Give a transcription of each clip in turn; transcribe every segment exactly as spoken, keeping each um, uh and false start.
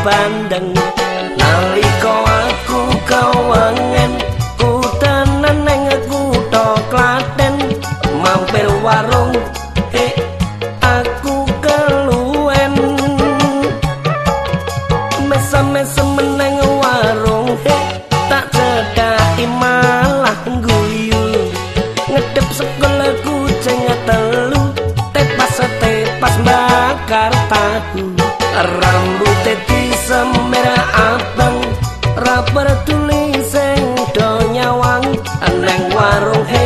bandeng nalika aku kawangen kudanan nang kutha Klaten mampir warung eh aku keluwen mesem-mesem meneng warung eh tak cedhaki malah guyu ngedep sekolahku jeneng telu tepas tepas bakar tahu rambute disemir abang ra peduli sing do nyawang nang warung he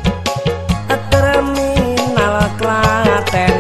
terminal Klaten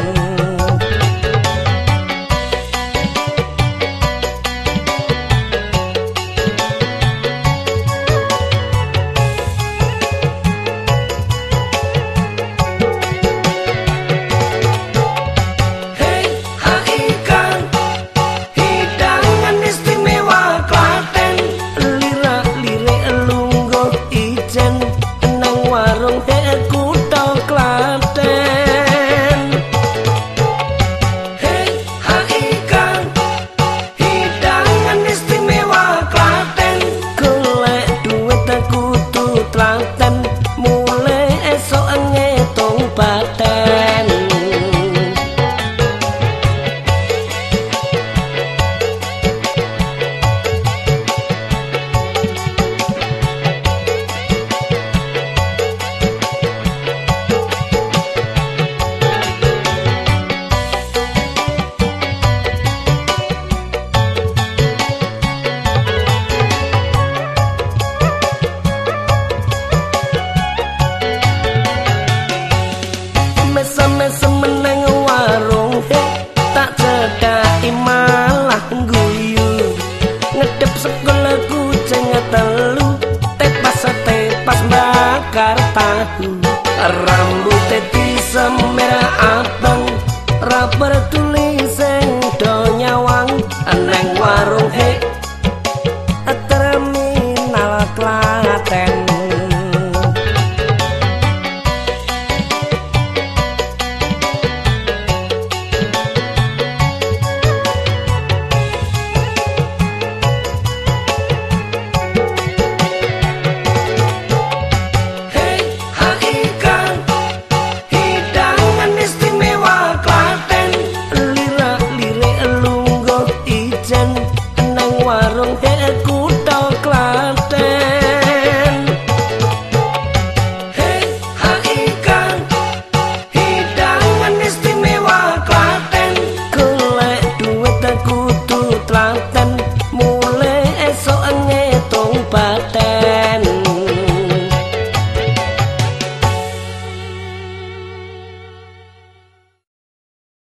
mesem meneng warung tak cedhaki malah guyu ngedep sekolahku jeneng telu tepas tepas bakar tahu